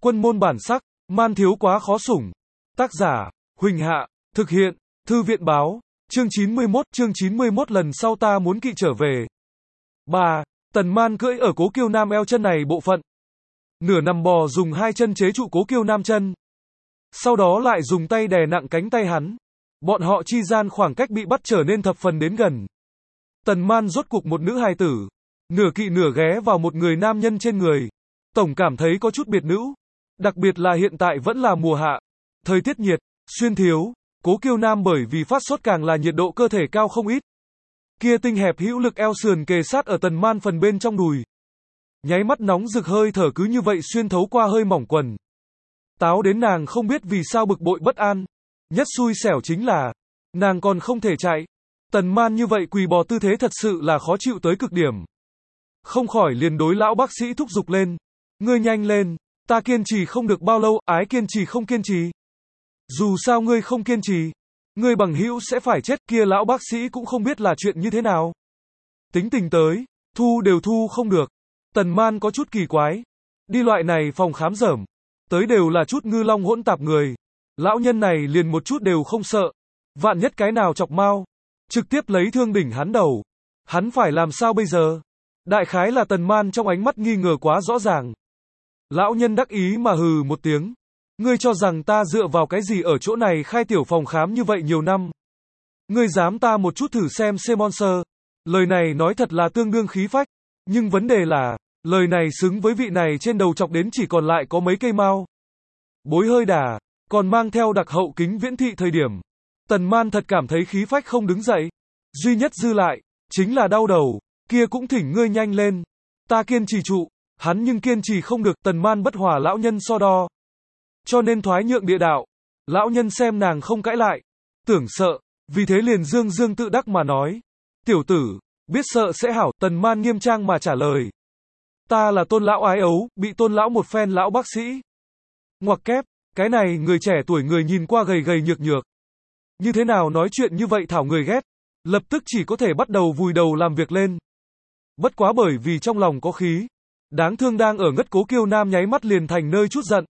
Quân môn bản sắc, man thiếu quá khó sủng. Tác giả, Huỳnh Hạ, thực hiện, Thư viện báo, chương 91 lần sau ta muốn kỵ trở về. 3. Tần Man cưỡi ở Cố Kiêu Nam eo chân này bộ phận. Nửa nằm bò dùng hai chân chế trụ Cố Kiêu Nam chân. Sau đó lại dùng tay đè nặng cánh tay hắn. Bọn họ chi gian khoảng cách bị bắt trở nên thập phần đến gần. Tần Man rốt cuộc một nữ hài tử. Nửa kỵ nửa ghé vào một người nam nhân trên người. Tổng cảm thấy có chút biệt nữ. Đặc biệt là hiện tại vẫn là mùa hạ. Thời tiết nhiệt, xuyên thiếu. Cố Kiêu Nam bởi vì phát sốt càng là nhiệt độ cơ thể cao không ít. Kia tinh hẹp hữu lực eo sườn kề sát ở Tần Man phần bên trong đùi. Nháy mắt nóng rực hơi thở cứ như vậy xuyên thấu qua hơi mỏng quần. Táo đến nàng không biết vì sao bực bội bất an. Nhất xui xẻo chính là, nàng còn không thể chạy. Tần Man như vậy quỳ bò tư thế thật sự là khó chịu tới cực điểm. Không khỏi liền đối lão bác sĩ thúc giục lên. Ngươi nhanh lên, ta kiên trì không được bao lâu, ái kiên trì không kiên trì. Dù sao ngươi không kiên trì, ngươi bằng hữu sẽ phải chết, kia lão bác sĩ cũng không biết là chuyện như thế nào. Tính tình tới, thu đều thu không được. Tần Man có chút kỳ quái. Đi loại này phòng khám dởm, tới đều là chút ngư long hỗn tạp người. Lão nhân này liền một chút đều không sợ. Vạn nhất cái nào chọc mau, trực tiếp lấy thương đỉnh hắn đầu. Hắn phải làm sao bây giờ? Đại khái là Tần Man trong ánh mắt nghi ngờ quá rõ ràng. Lão nhân đắc ý mà hừ một tiếng. Ngươi cho rằng ta dựa vào cái gì ở chỗ này khai tiểu phòng khám như vậy nhiều năm? Ngươi dám ta một chút thử xem Monster. Lời này nói thật là tương đương khí phách. Nhưng vấn đề là, lời này xứng với vị này trên đầu chọc đến chỉ còn lại có mấy cây mao. Bối hơi đà, còn mang theo đặc hậu kính viễn thị thời điểm. Tần Man thật cảm thấy khí phách không đứng dậy. Duy nhất dư lại, chính là đau đầu. Kia cũng thỉnh ngươi nhanh lên. Ta kiên trì trụ. Hắn nhưng kiên trì không được. Tần Man bất hòa lão nhân so đo. Cho nên thoái nhượng địa đạo. Lão nhân xem nàng không cãi lại. Tưởng sợ. Vì thế liền dương dương tự đắc mà nói. Tiểu tử, biết sợ sẽ hảo. Tần Man nghiêm trang mà trả lời. Ta là Tôn lão ái ấu, bị Tôn lão một phen lão bác sĩ. Ngoặc kép, cái này người trẻ tuổi người nhìn qua gầy gầy nhược nhược. Như thế nào nói chuyện như vậy thảo người ghét. Lập tức chỉ có thể bắt đầu vùi đầu làm việc lên. Bất quá bởi vì trong lòng có khí. Đáng thương đang ở ngất Cố Kiêu Nam nháy mắt liền thành nơi chút giận.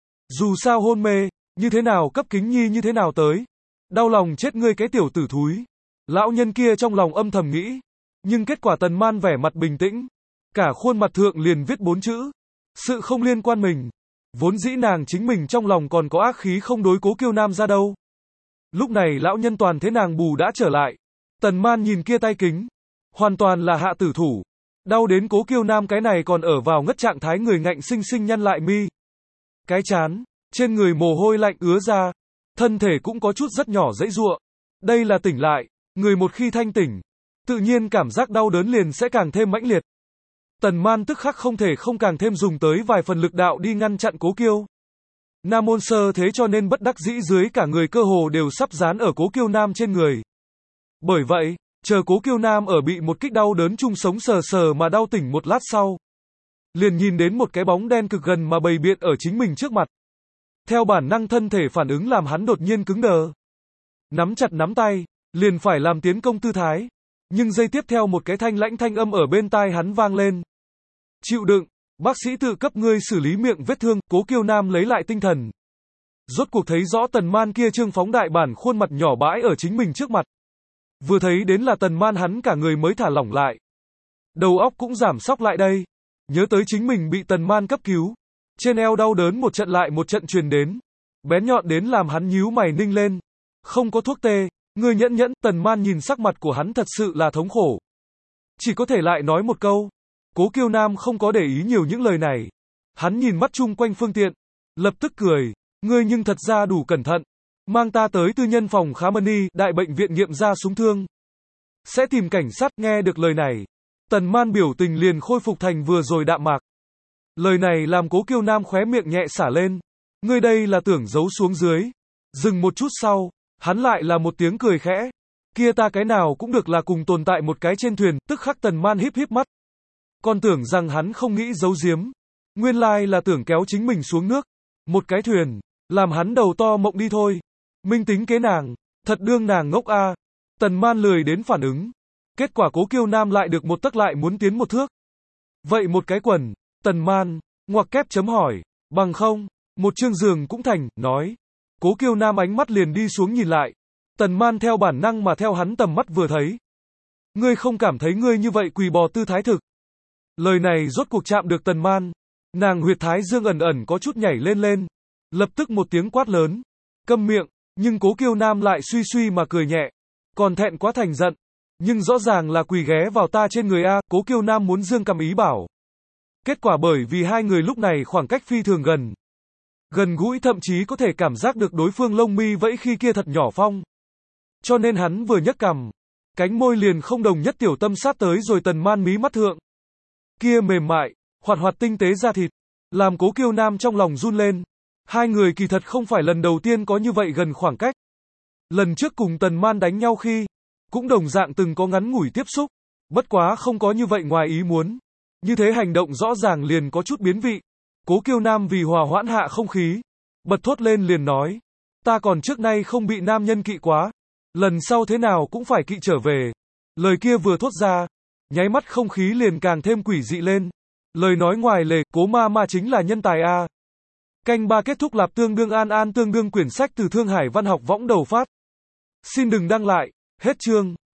Dù sao hôn mê, như thế nào cấp kính nhi như thế nào tới. Đau lòng chết ngươi cái tiểu tử thúi. Lão nhân kia trong lòng âm thầm nghĩ. Nhưng kết quả Tần Man vẻ mặt bình tĩnh. Cả khuôn mặt thượng liền viết 4 chữ. Sự không liên quan mình. Vốn dĩ nàng chính mình trong lòng còn có ác khí không đối Cố Kiêu Nam ra đâu. Lúc này lão nhân toàn thế nàng bù đã trở lại. Tần Man nhìn kia tay kính. Hoàn toàn là hạ tử thủ. Đau đến Cố Kiêu Nam cái này còn ở vào ngất trạng thái người ngạnh sinh sinh nhăn lại mi. Cái chán, trên người mồ hôi lạnh ứa ra. Thân thể cũng có chút rất nhỏ dãy giụa. Đây là tỉnh lại. Người một khi thanh tỉnh, tự nhiên cảm giác đau đớn liền sẽ càng thêm mãnh liệt. Tần Man tức khắc không thể không càng thêm dùng tới vài phần lực đạo đi ngăn chặn Cố Kiêu Nam môn sơ thế cho nên bất đắc dĩ dưới cả người cơ hồ đều sắp dán ở Cố Kiêu Nam trên người. Bởi vậy, chờ Cố Kiêu Nam ở bị một kích đau đớn chung sống sờ sờ mà đau tỉnh một lát sau. Liền nhìn đến một cái bóng đen cực gần mà bày biện ở chính mình trước mặt. Theo bản năng thân thể phản ứng làm hắn đột nhiên cứng đờ. Nắm chặt nắm tay, liền phải làm tiến công tư thái. Nhưng giây tiếp theo một cái thanh lãnh thanh âm ở bên tai hắn vang lên. Chịu đựng, bác sĩ tự cấp ngươi xử lý miệng vết thương. Cố Kiêu Nam lấy lại tinh thần. Rốt cuộc thấy rõ Tần Man kia trương phóng đại bản khuôn mặt nhỏ bãi ở chính mình trước mặt. Vừa thấy đến là Tần Man hắn cả người mới thả lỏng lại. Đầu óc cũng giảm sóc lại đây. Nhớ tới chính mình bị Tần Man cấp cứu. Trên eo đau đớn một trận lại một trận truyền đến. Bén nhọn đến làm hắn nhíu mày ninh lên. Không có thuốc tê. Ngươi nhẫn. Tần Man nhìn sắc mặt của hắn thật sự là thống khổ. Chỉ có thể lại nói một câu. Cố Kiêu Nam không có để ý nhiều những lời này. Hắn nhìn mắt chung quanh phương tiện. Lập tức cười. Ngươi nhưng thật ra đủ cẩn thận. Mang ta tới tư nhân phòng khám Mani, đại bệnh viện nghiệm ra súng thương. Sẽ tìm cảnh sát. Nghe được lời này. Tần Man biểu tình liền khôi phục thành vừa rồi đạm mạc. Lời này làm Cố Kiêu Nam khóe miệng nhẹ xả lên. Ngươi đây là tưởng giấu xuống dưới. Dừng một chút sau. Hắn lại là một tiếng cười khẽ. Kia ta cái nào cũng được là cùng tồn tại một cái trên thuyền. Tức khắc Tần Man híp híp mắt. Còn tưởng rằng hắn không nghĩ giấu giếm. Nguyên lai là tưởng kéo chính mình xuống nước. Một cái thuyền. Làm hắn đầu to mộng đi thôi. Minh tính kế nàng. Thật đương nàng ngốc a. Tần Man lười đến phản ứng. Kết quả Cố Kiêu Nam lại được một tấc lại muốn tiến một thước. Vậy một cái quần. Tần Man. Ngoặc kép chấm hỏi. Bằng không, một chương giường cũng thành, nói. Cố Kiêu Nam ánh mắt liền đi xuống nhìn lại. Tần Man theo bản năng mà theo hắn tầm mắt vừa thấy. Ngươi không cảm thấy ngươi như vậy quỳ bò tư thái thực. Lời này rốt cuộc chạm được Tần Man. Nàng huyệt thái dương ẩn ẩn có chút nhảy lên lên. Lập tức một tiếng quát lớn. Câm miệng, nhưng Cố Kiêu Nam lại suy suy mà cười nhẹ. Còn thẹn quá thành giận. Nhưng rõ ràng là quỳ ghé vào ta trên người a, Cố Kiêu Nam muốn dương cầm ý bảo. Kết quả bởi vì hai người lúc này khoảng cách phi thường gần. Gần gũi thậm chí có thể cảm giác được đối phương lông mi vẫy khi kia thật nhỏ phong. Cho nên hắn vừa nhấc cằm, cánh môi liền không đồng nhất tiểu tâm sát tới rồi Tần Man mí mắt thượng. Kia mềm mại, hoạt hoạt tinh tế da thịt, làm Cố Kiêu Nam trong lòng run lên. Hai người kỳ thật không phải lần đầu tiên có như vậy gần khoảng cách. Lần trước cùng Tần Man đánh nhau khi, cũng đồng dạng từng có ngắn ngủi tiếp xúc, bất quá không có như vậy ngoài ý muốn. Như thế hành động rõ ràng liền có chút biến vị. Cố Kiêu Nam vì hòa hoãn hạ không khí, bật thốt lên liền nói. Ta còn trước nay không bị nam nhân kỵ quá. Lần sau thế nào cũng phải kỵ trở về. Lời kia vừa thốt ra, nháy mắt không khí liền càng thêm quỷ dị lên. Lời nói ngoài lề, Cố ma chính là nhân tài a. Canh ba kết thúc lạp tương đương an tương đương quyển sách từ Thương Hải Văn học võng đầu phát. Xin đừng đăng lại, hết chương.